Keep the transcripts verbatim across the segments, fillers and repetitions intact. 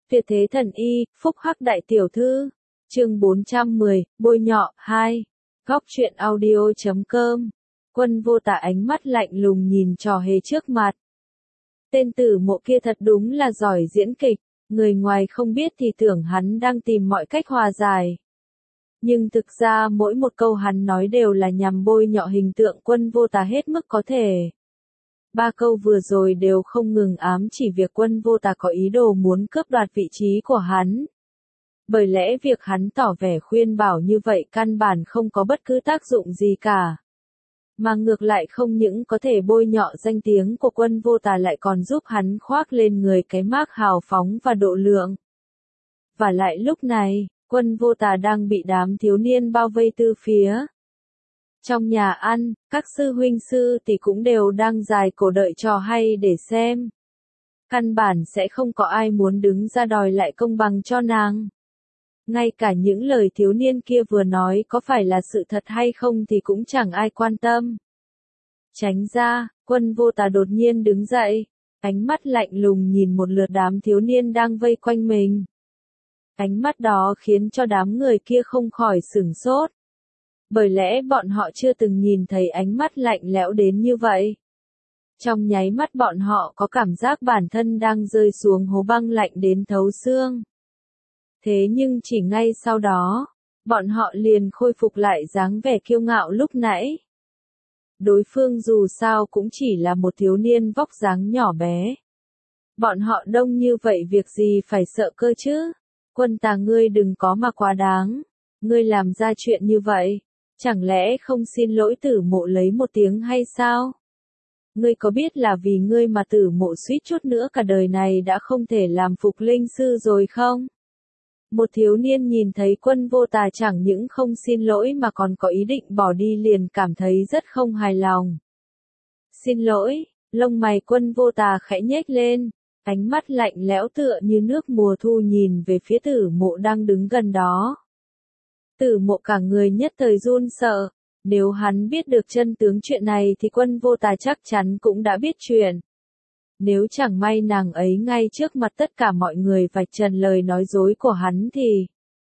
Tuyệt thế thần y, phúc hắc đại tiểu thư. Chương bốn trăm mười, bôi nhọ, hai. Góc truyện audio chấm com. Quân Vô Tà ánh mắt lạnh lùng nhìn trò hề trước mặt. Tên tử mộ kia thật đúng là giỏi diễn kịch, người ngoài không biết thì tưởng hắn đang tìm mọi cách hòa giải. Nhưng thực ra mỗi một câu hắn nói đều là nhằm bôi nhọ hình tượng Quân Vô Tà hết mức có thể. Ba câu vừa rồi đều không ngừng ám chỉ việc Quân Vô Tà có ý đồ muốn cướp đoạt vị trí của hắn. Bởi lẽ việc hắn tỏ vẻ khuyên bảo như vậy căn bản không có bất cứ tác dụng gì cả. Mà ngược lại không những có thể bôi nhọ danh tiếng của Quân Vô Tà lại còn giúp hắn khoác lên người cái mác hào phóng và độ lượng. Và lại lúc này, Quân Vô Tà đang bị đám thiếu niên bao vây từ phía. Trong nhà ăn, các sư huynh sư tỷ cũng đều đang dài cổ đợi trò hay để xem. Căn bản sẽ không có ai muốn đứng ra đòi lại công bằng cho nàng. Ngay cả những lời thiếu niên kia vừa nói có phải là sự thật hay không thì cũng chẳng ai quan tâm. Tránh ra, Quân Vô Tà đột nhiên đứng dậy, ánh mắt lạnh lùng nhìn một lượt đám thiếu niên đang vây quanh mình. Ánh mắt đó khiến cho đám người kia không khỏi sửng sốt. Bởi lẽ bọn họ chưa từng nhìn thấy ánh mắt lạnh lẽo đến như vậy. Trong nháy mắt bọn họ có cảm giác bản thân đang rơi xuống hố băng lạnh đến thấu xương. Thế nhưng chỉ ngay sau đó, bọn họ liền khôi phục lại dáng vẻ kiêu ngạo lúc nãy. Đối phương dù sao cũng chỉ là một thiếu niên vóc dáng nhỏ bé. Bọn họ đông như vậy việc gì phải sợ cơ chứ? Quân Tà ngươi đừng có mà quá đáng. Ngươi làm ra chuyện như vậy, chẳng lẽ không xin lỗi Tử Mộ lấy một tiếng hay sao? Ngươi có biết là vì ngươi mà Tử Mộ suýt chút nữa cả đời này đã không thể làm phục linh sư rồi không? Một thiếu niên nhìn thấy Quân Vô Tà chẳng những không xin lỗi mà còn có ý định bỏ đi liền cảm thấy rất không hài lòng. Xin lỗi, lông mày Quân Vô Tà khẽ nhếch lên, ánh mắt lạnh lẽo tựa như nước mùa thu nhìn về phía Tử Mộ đang đứng gần đó. Tử Mộ cả người nhất thời run sợ, nếu hắn biết được chân tướng chuyện này thì Quân Vô Tà chắc chắn cũng đã biết chuyện. Nếu chẳng may nàng ấy ngay trước mặt tất cả mọi người vạch trần lời nói dối của hắn thì...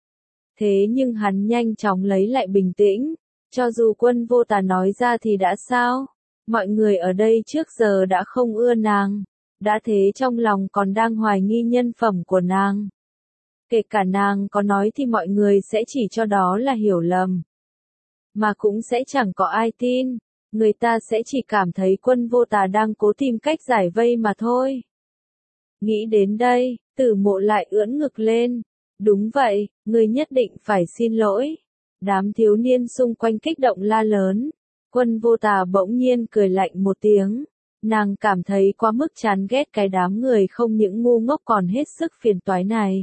Thế nhưng hắn nhanh chóng lấy lại bình tĩnh, cho dù Quân Vô Tà nói ra thì đã sao? Mọi người ở đây trước giờ đã không ưa nàng, đã thế trong lòng còn đang hoài nghi nhân phẩm của nàng. Kể cả nàng có nói thì mọi người sẽ chỉ cho đó là hiểu lầm. Mà cũng sẽ chẳng có ai tin. Người ta sẽ chỉ cảm thấy Quân Vô Tà đang cố tìm cách giải vây mà thôi. Nghĩ đến đây, Tử Mộ lại ưỡn ngực lên. Đúng vậy, người nhất định phải xin lỗi. Đám thiếu niên xung quanh kích động la lớn. Quân Vô Tà bỗng nhiên cười lạnh một tiếng. Nàng cảm thấy quá mức chán ghét cái đám người không những ngu ngốc còn hết sức phiền toái này.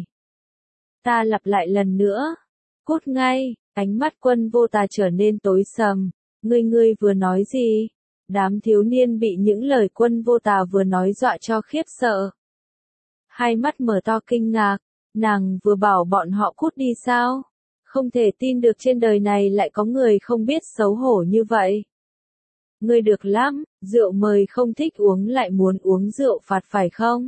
Ta lặp lại lần nữa. Cút ngay, ánh mắt Quân Vô Tà trở nên tối sầm. Ngươi ngươi vừa nói gì? Đám thiếu niên bị những lời Quân Vô Tà vừa nói dọa cho khiếp sợ. Hai mắt mở to kinh ngạc, nàng vừa bảo bọn họ cút đi sao? Không thể tin được trên đời này lại có người không biết xấu hổ như vậy. Ngươi được lắm, rượu mời không thích uống lại muốn uống rượu phạt phải không?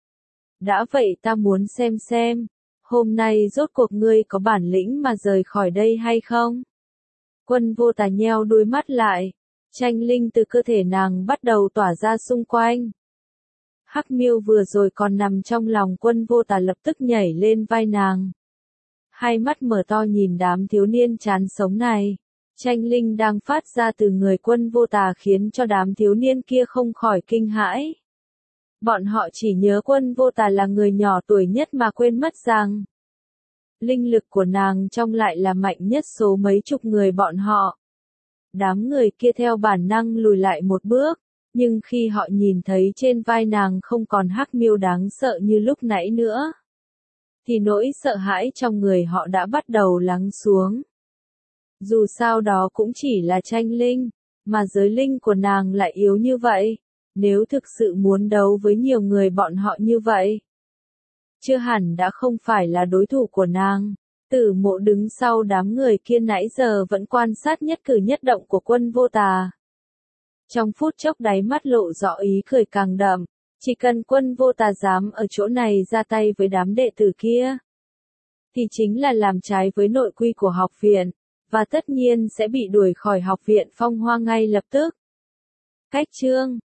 Đã vậy ta muốn xem xem, hôm nay rốt cuộc ngươi có bản lĩnh mà rời khỏi đây hay không? Quân Vô Tà nheo đôi mắt lại, tranh linh từ cơ thể nàng bắt đầu tỏa ra xung quanh. Hắc Miêu vừa rồi còn nằm trong lòng Quân Vô Tà lập tức nhảy lên vai nàng. Hai mắt mở to nhìn đám thiếu niên chán sống này. Tranh linh đang phát ra từ người Quân Vô Tà khiến cho đám thiếu niên kia không khỏi kinh hãi. Bọn họ chỉ nhớ Quân Vô Tà là người nhỏ tuổi nhất mà quên mất rằng linh lực của nàng trong lại là mạnh nhất số mấy chục người bọn họ. Đám người kia theo bản năng lùi lại một bước, nhưng khi họ nhìn thấy trên vai nàng không còn Hắc Miêu đáng sợ như lúc nãy nữa, thì nỗi sợ hãi trong người họ đã bắt đầu lắng xuống. Dù sao đó cũng chỉ là tranh linh, mà giới linh của nàng lại yếu như vậy, nếu thực sự muốn đấu với nhiều người bọn họ như vậy, chưa hẳn đã không phải là đối thủ của nàng. Tử Mộ đứng sau đám người kia nãy giờ vẫn quan sát nhất cử nhất động của Quân Vô Tà. Trong phút chốc đáy mắt lộ rõ ý cười càng đậm, Chỉ cần quân vô tà dám ở chỗ này ra tay với đám đệ tử kia, thì chính là làm trái với nội quy của học viện, và tất nhiên sẽ bị đuổi khỏi học viện Phong Hoa ngay lập tức. Cách chương